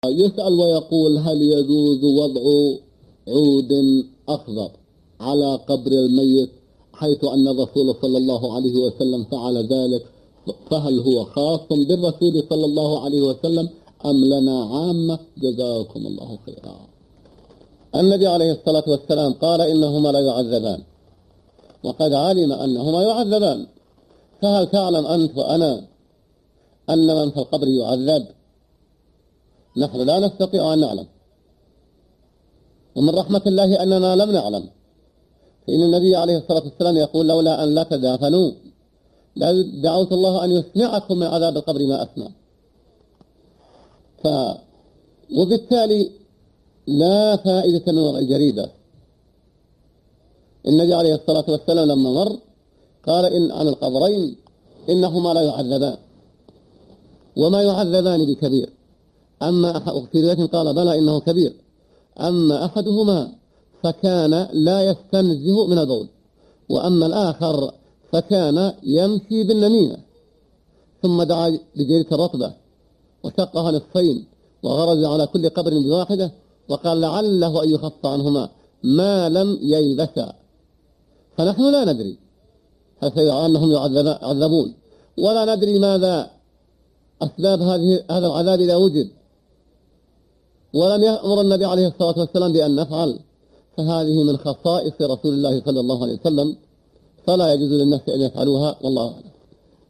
يسأل ويقول: هل يجوز وضع عود أخضر على قبر الميت حيث أن الرسول صلى الله عليه وسلم فعل ذلك؟ فهل هو خاص بالرسول صلى الله عليه وسلم أم لنا عامة؟ جزاكم الله خيرا. النبي عليه الصلاة والسلام قال: إنهما لا يعذبان، وقد علم أنهما يعذبان. فهل تعلم أنت وأنا أن من في القبر يعذب؟ نحن لا نستطيع أن نعلم، ومن رحمة الله أننا لم نعلم، فإن النبي عليه الصلاة والسلام يقول: لولا أن لا تدافنوا دعوت الله أن يسمعكم من عذاب القبر ما أسمع. وبالتالي لا فائدة من الجريدة. النبي عليه الصلاة والسلام لما مر قال إن عن القبرين إنهما لا يعذبان وما يعذبان بكبير. أما في رواية قال بلى إنه كبير، أما أحدهما فكان لا يستنزه من البول، وأما الآخر فكان يمشي بالنميمة. ثم دعا بجريدة الرطبة وشقها نصفين وغرز على كل قبر بواحدة، وقال لعله أن يخف عنهما ما لم ييبسا. فنحن لا ندري هل سيدعى أنهم يعذبون، ولا ندري ماذا أسباب هذا العذاب إذا وجد، ولم يأمر النبي عليه الصلاة والسلام بأن نفعل. فهذه من خصائص رسول الله صلى الله عليه وسلم، فلا يجوز للناس أن يفعلوها، والله أعلم.